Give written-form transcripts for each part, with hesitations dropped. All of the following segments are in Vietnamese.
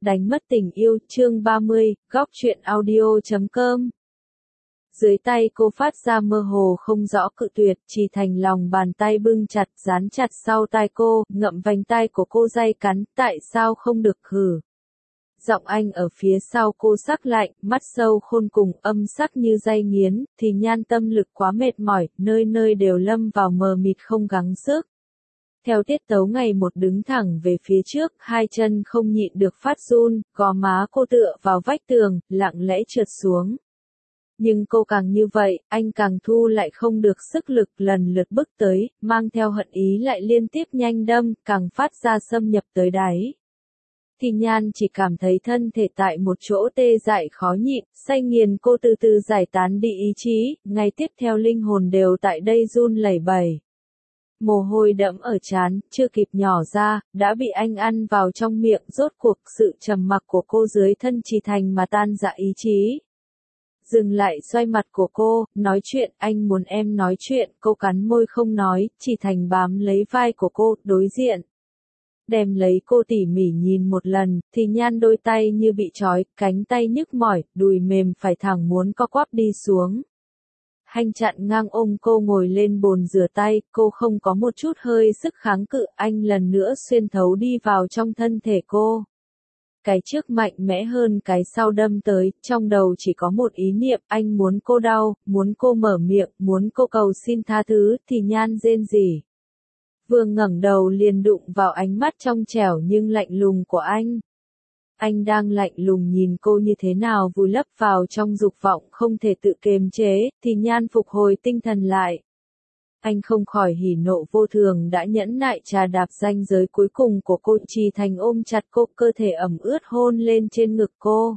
Đánh mất tình yêu, chương 30, góc truyện audio.com. Dưới tay cô phát ra mơ hồ không rõ cự tuyệt, Trì Thành lòng bàn tay bưng chặt, dán chặt sau tai cô, ngậm vành tai của cô day cắn, tại sao không được hử. Giọng anh ở phía sau cô sắc lạnh, mắt sâu khôn cùng, âm sắc như day nghiến, thì nhan tâm lực quá mệt mỏi, nơi nơi đều lâm vào mờ mịt không gắng sức. Theo tiết tấu ngày một đứng thẳng về phía trước, hai chân không nhịn được phát run, gò má cô tựa vào vách tường, lặng lẽ trượt xuống. Nhưng cô càng như vậy, anh càng thu lại không được sức lực, lần lượt bước tới, mang theo hận ý lại liên tiếp nhanh đâm, càng phát ra xâm nhập tới đáy. Thì Nhan chỉ cảm thấy thân thể tại một chỗ tê dại khó nhịn, say nghiền cô từ từ giải tán đi ý chí, ngay tiếp theo linh hồn đều tại đây run lẩy bẩy. Mồ hôi đẫm ở trán, chưa kịp nhỏ ra, đã bị anh ăn vào trong miệng, rốt cuộc sự trầm mặc của cô dưới thân Trì Thành mà tan dạ ý chí. Dừng lại xoay mặt của cô, nói chuyện, anh muốn em nói chuyện, cô cắn môi không nói, Trì Thành bám lấy vai của cô, đối diện. Đem lấy cô tỉ mỉ nhìn một lần, thì Nhan đôi tay như bị trói, cánh tay nhức mỏi, đùi mềm phải thẳng muốn co quắp đi xuống. Anh chặn ngang ôm cô ngồi lên bồn rửa tay, cô không có một chút hơi sức kháng cự, anh lần nữa xuyên thấu đi vào trong thân thể cô. Cái trước mạnh mẽ hơn cái sau đâm tới, trong đầu chỉ có một ý niệm, anh muốn cô đau, muốn cô mở miệng, muốn cô cầu xin tha thứ, thì Nhan rên rỉ. Vừa ngẩng đầu liền đụng vào ánh mắt trong trẻo nhưng lạnh lùng của anh. Anh đang lạnh lùng nhìn cô như thế nào vùi lấp vào trong dục vọng không thể tự kiềm chế, thì Nhan phục hồi tinh thần lại. Anh không khỏi hỉ nộ vô thường đã nhẫn nại trà đạp ranh giới cuối cùng của cô, Trì Thành ôm chặt cô, cơ thể ẩm ướt hôn lên trên ngực cô.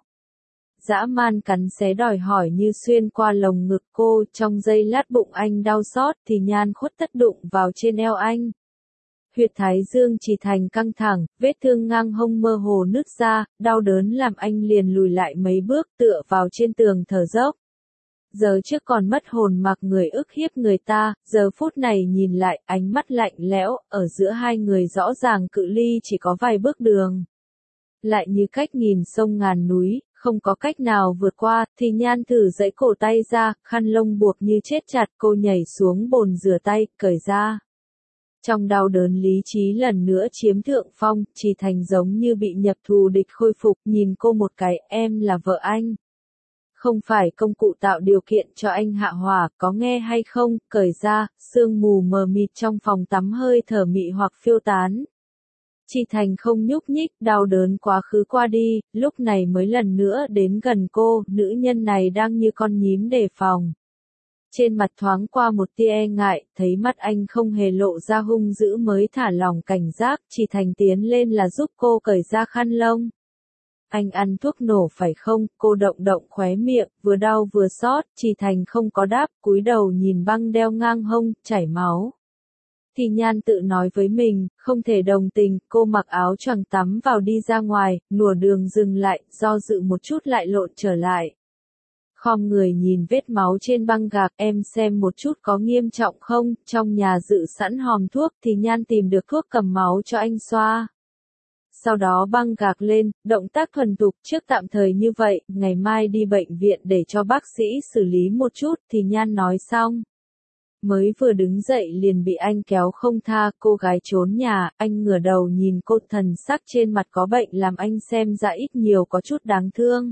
Dã man cắn xé đòi hỏi như xuyên qua lồng ngực cô, trong giây lát bụng anh đau xót thì Nhan khuất tất đụng vào trên eo anh. Huyệt thái dương Trì Thành căng thẳng, vết thương ngang hông mơ hồ nứt ra, đau đớn làm anh liền lùi lại mấy bước tựa vào trên tường thở dốc. Giờ trước còn mất hồn mặc người ức hiếp người ta, giờ phút này nhìn lại ánh mắt lạnh lẽo, ở giữa hai người rõ ràng cự ly chỉ có vài bước đường. Lại như cách nhìn sông ngàn núi, không có cách nào vượt qua, thì Nhan thử giãy cổ tay ra, khăn lông buộc như chết chặt, cô nhảy xuống bồn rửa tay, cởi ra. Trong đau đớn lý trí lần nữa chiếm thượng phong, Trì Thành giống như bị nhập thù địch khôi phục, nhìn cô một cái, em là vợ anh. Không phải công cụ tạo điều kiện cho anh hạ hỏa, có nghe hay không, cởi ra, sương mù mờ mịt trong phòng tắm hơi thở mị hoặc phiêu tán. Trì Thành không nhúc nhích, đau đớn quá khứ qua đi, lúc này mới lần nữa đến gần cô, nữ nhân này đang như con nhím đề phòng. Trên mặt thoáng qua một tia e ngại, thấy mắt anh không hề lộ ra hung dữ mới thả lỏng cảnh giác, Trì Thành tiến lên là giúp cô cởi ra khăn lông. Anh ăn thuốc nổ phải không? Cô động động khóe miệng, vừa đau vừa xót, Trì Thành không có đáp, cúi đầu nhìn băng đeo ngang hông, chảy máu. Thì Nhan tự nói với mình, không thể đồng tình, cô mặc áo choàng tắm vào đi ra ngoài, nửa đường dừng lại, do dự một chút lại lộn trở lại. Khom người nhìn vết máu trên băng gạc, em xem một chút có nghiêm trọng không, trong nhà dự sẵn hòm thuốc, thì Nhan tìm được thuốc cầm máu cho anh xoa. Sau đó băng gạc lên, động tác thuần thục, trước tạm thời như vậy, ngày mai đi bệnh viện để cho bác sĩ xử lý một chút, thì Nhan nói xong. Mới vừa đứng dậy liền bị anh kéo không tha, cô gái trốn nhà, anh ngửa đầu nhìn cô, thần sắc trên mặt có bệnh làm anh xem ra ít nhiều có chút đáng thương.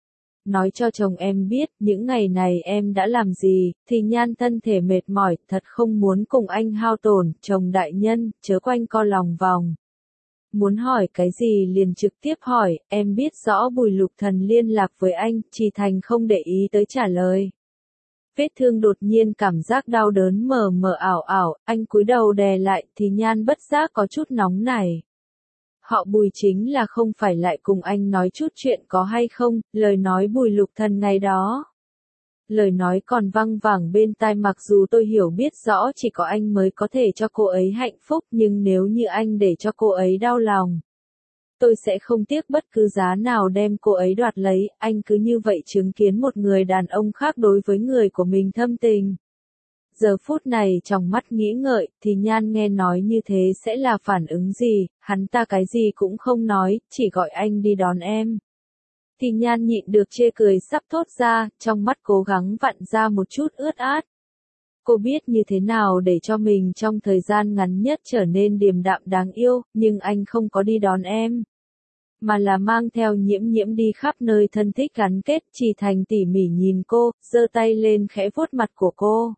Nói cho chồng em biết, những ngày này em đã làm gì, thì Nhan thân thể mệt mỏi, thật không muốn cùng anh hao tổn, chồng đại nhân, chớ quanh co lòng vòng. Muốn hỏi cái gì liền trực tiếp hỏi, em biết rõ Bùi Lục Thần liên lạc với anh, Trì Thành không để ý tới trả lời. Vết thương đột nhiên cảm giác đau đớn mờ mờ ảo ảo, anh cúi đầu đè lại, thì Nhan bất giác có chút nóng nảy. Họ Bùi chính là không phải lại cùng anh nói chút chuyện có hay không, lời nói Bùi Lục Thần ngày đó. Lời nói còn văng vẳng bên tai, mặc dù tôi hiểu biết rõ chỉ có anh mới có thể cho cô ấy hạnh phúc, nhưng nếu như anh để cho cô ấy đau lòng, tôi sẽ không tiếc bất cứ giá nào đem cô ấy đoạt lấy, anh cứ như vậy chứng kiến một người đàn ông khác đối với người của mình thâm tình. Giờ phút này trong mắt nghĩ ngợi, thì Nhan nghe nói như thế sẽ là phản ứng gì, hắn ta cái gì cũng không nói, chỉ gọi anh đi đón em. Thì Nhan nhịn được chê cười sắp thốt ra, trong mắt cố gắng vặn ra một chút ướt át. Cô biết như thế nào để cho mình trong thời gian ngắn nhất trở nên điềm đạm đáng yêu, nhưng anh không có đi đón em. Mà là mang theo Nhiễm Nhiễm đi khắp nơi thân thích gắn kết. Chỉ Thành tỉ mỉ nhìn cô, giơ tay lên khẽ vuốt mặt của cô.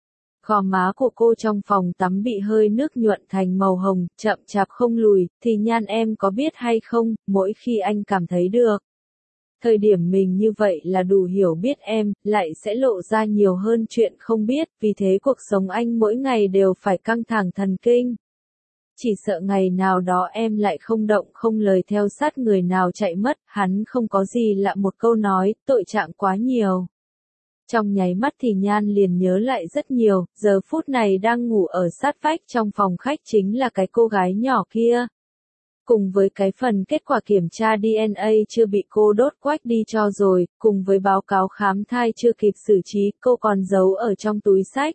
Gò má của cô trong phòng tắm bị hơi nước nhuận thành màu hồng, chậm chạp không lùi. Thì Nhan em có biết hay không, mỗi khi anh cảm thấy được thời điểm mình như vậy là đủ hiểu biết em, lại sẽ lộ ra nhiều hơn chuyện không biết, vì thế cuộc sống anh mỗi ngày đều phải căng thẳng thần kinh. Chỉ sợ ngày nào đó em lại không động không lời theo sát người nào chạy mất, hắn không có gì lạ một câu nói, tội trạng quá nhiều. Trong nháy mắt thì Nhan liền nhớ lại rất nhiều, giờ phút này đang ngủ ở sát vách trong phòng khách chính là cái cô gái nhỏ kia. Cùng với cái phần kết quả kiểm tra DNA chưa bị cô đốt quách đi cho rồi, cùng với báo cáo khám thai chưa kịp xử trí, cô còn giấu ở trong túi xách.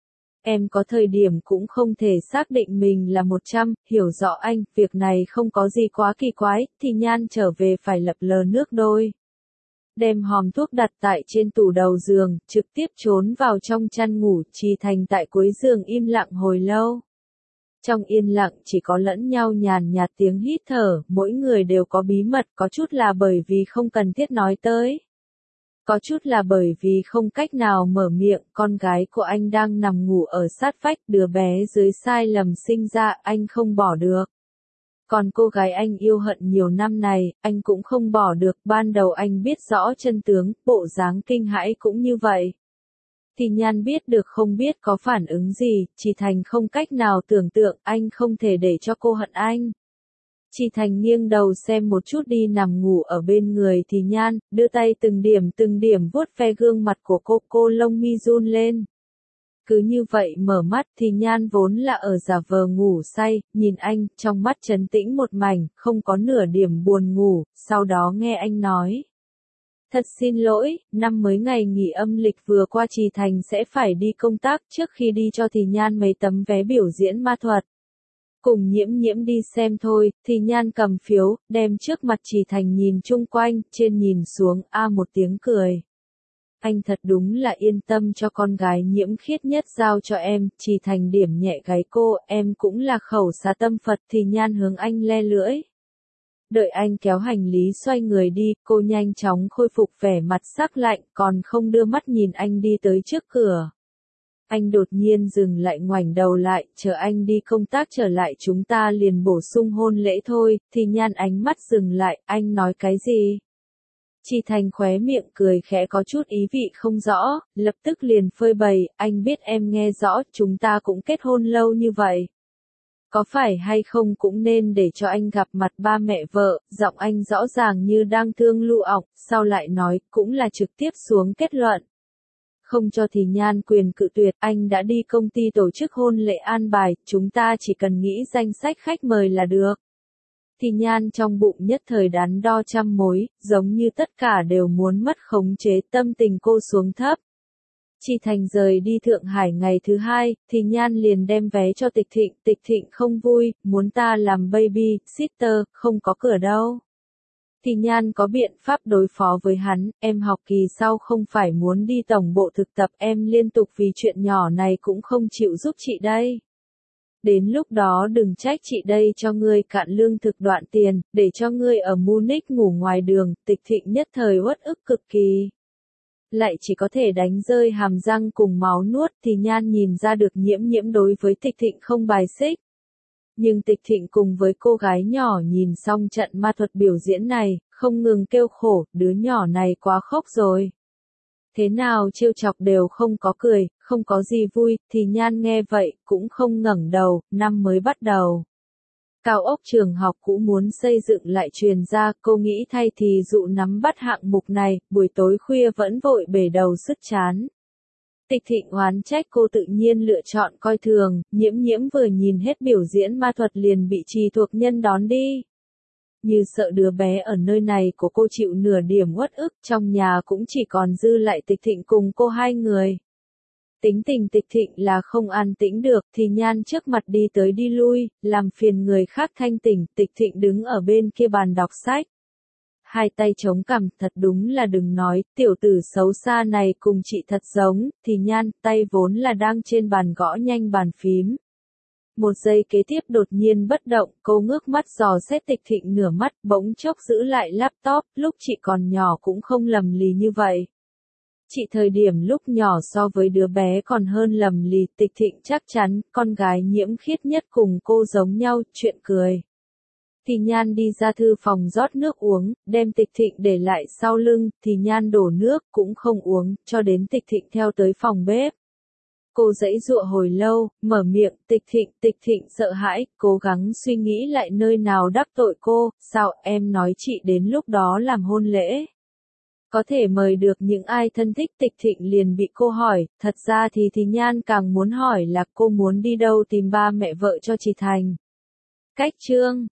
Em có thời điểm cũng không thể xác định mình là 100, hiểu rõ anh, việc này không có gì quá kỳ quái, thì Nhan trở về phải lập lờ nước đôi. Đem hòm thuốc đặt tại trên tủ đầu giường, trực tiếp trốn vào trong chăn ngủ. Trì Thành tại cuối giường im lặng hồi lâu. Trong yên lặng chỉ có lẫn nhau nhàn nhạt tiếng hít thở, mỗi người đều có bí mật, có chút là bởi vì không cần thiết nói tới. Có chút là bởi vì không cách nào mở miệng, con gái của anh đang nằm ngủ ở sát vách, đứa bé dưới sai lầm sinh ra, anh không bỏ được. Còn cô gái anh yêu hận nhiều năm này, anh cũng không bỏ được, ban đầu anh biết rõ chân tướng, bộ dáng kinh hãi cũng như vậy. Thì Nhan biết được không biết có phản ứng gì, Chỉ Thành không cách nào tưởng tượng, anh không thể để cho cô hận anh. Chỉ Thành nghiêng đầu xem một chút đi nằm ngủ ở bên người thì Nhan, đưa tay từng điểm vuốt ve gương mặt của cô lông mi run lên. Cứ như vậy mở mắt thì Nhan vốn là ở giả vờ ngủ say, nhìn anh, trong mắt trấn tĩnh một mảnh, không có nửa điểm buồn ngủ, sau đó nghe anh nói. Thật xin lỗi, năm mới ngày nghỉ âm lịch vừa qua Trì Thành sẽ phải đi công tác, trước khi đi cho thì Nhan mấy tấm vé biểu diễn ma thuật. Cùng Nhiễm Nhiễm đi xem thôi, thì Nhan cầm phiếu, đem trước mặt Trì Thành nhìn chung quanh, trên nhìn xuống, một tiếng cười. Anh thật đúng là yên tâm cho con gái Nhiễm khiết nhất giao cho em. Trì Thành điểm nhẹ gáy cô, em cũng là khẩu xá tâm Phật. Thì Nhan hướng anh le lưỡi. Đợi anh kéo hành lý xoay người đi, cô nhanh chóng khôi phục vẻ mặt sắc lạnh, còn không đưa mắt nhìn anh đi tới trước cửa. Anh đột nhiên dừng lại, ngoảnh đầu lại, chờ anh đi công tác trở lại chúng ta liền bổ sung hôn lễ thôi. Thì Nhan ánh mắt dừng lại, anh nói cái gì? Chỉ Thành khóe miệng cười khẽ có chút ý vị không rõ, lập tức liền phơi bày, anh biết em nghe rõ, chúng ta cũng kết hôn lâu như vậy. Có phải hay không cũng nên để cho anh gặp mặt ba mẹ vợ, giọng anh rõ ràng như đang thương Lưu ọng, sau lại nói, cũng là trực tiếp xuống kết luận. Không cho thì Nhan quyền cự tuyệt, anh đã đi công ty tổ chức hôn lễ an bài, chúng ta chỉ cần nghĩ danh sách khách mời là được. Thì Nhan trong bụng nhất thời đắn đo trăm mối, giống như tất cả đều muốn mất khống chế, tâm tình cô xuống thấp. Chỉ Thành rời đi Thượng Hải ngày thứ hai, thì Nhan liền đem vé cho Tịch Thịnh không vui, muốn ta làm baby sitter, không có cửa đâu. Thì Nhan có biện pháp đối phó với hắn, em học kỳ sau không phải muốn đi tổng bộ thực tập, em liên tục vì chuyện nhỏ này cũng không chịu giúp chị đây. Đến lúc đó đừng trách chị đây cho ngươi cạn lương thực đoạn tiền, để cho ngươi ở Munich ngủ ngoài đường. Tịch Thịnh nhất thời uất ức cực kỳ. Lại chỉ có thể đánh rơi hàm răng cùng máu nuốt. Thì Nhan nhìn ra được Nhiễm Nhiễm đối với Tịch Thịnh không bài xích. Nhưng Tịch Thịnh cùng với cô gái nhỏ nhìn xong trận ma thuật biểu diễn này, không ngừng kêu khổ, đứa nhỏ này quá khóc rồi. Thế nào trêu chọc đều không có cười, không có gì vui. Thì Nhan nghe vậy, cũng không ngẩng đầu. Năm mới bắt đầu. Cao ốc trường học cũ muốn xây dựng lại truyền ra, cô nghĩ thay thì dụ nắm bắt hạng mục này, buổi tối khuya vẫn vội bể đầu sứt chán. Tịch Thịnh oán trách cô tự nhiên lựa chọn coi thường, Nhiễm Nhiễm vừa nhìn hết biểu diễn ma thuật liền bị Trì thuộc nhân đón đi. Như sợ đứa bé ở nơi này của cô chịu nửa điểm uất ức, trong nhà cũng chỉ còn dư lại Tịch Thịnh cùng cô hai người. Tính tình Tịch Thịnh là không an tĩnh được, thì Nhan trước mặt đi tới đi lui, làm phiền người khác thanh tỉnh, Tịch Thịnh đứng ở bên kia bàn đọc sách. Hai tay chống cằm, thật đúng là đừng nói, tiểu tử xấu xa này cùng chị thật giống, thì Nhan, tay vốn là đang trên bàn gõ nhanh bàn phím. Một giây kế tiếp đột nhiên bất động, cô ngước mắt dò xét Tịch Thịnh nửa mắt, bỗng chốc giữ lại laptop, lúc chị còn nhỏ cũng không lầm lì như vậy. Chị thời điểm lúc nhỏ so với đứa bé còn hơn lầm lì, Tịch Thịnh chắc chắn, con gái nhiễm khiết nhất cùng cô giống nhau, chuyện cười. Thì Nhan đi ra thư phòng rót nước uống, đem Tịch Thịnh để lại sau lưng, thì Nhan đổ nước, cũng không uống, cho đến Tịch Thịnh theo tới phòng bếp. Cô giãy giụa hồi lâu, mở miệng, Tịch Thịnh sợ hãi, cố gắng suy nghĩ lại nơi nào đắc tội cô, sao em nói chị đến lúc đó làm hôn lễ. Có thể mời được những ai thân thích. Tịch Thịnh liền bị cô hỏi, thật ra thì Nhan càng muốn hỏi là cô muốn đi đâu tìm ba mẹ vợ cho chị Thành. Cách chương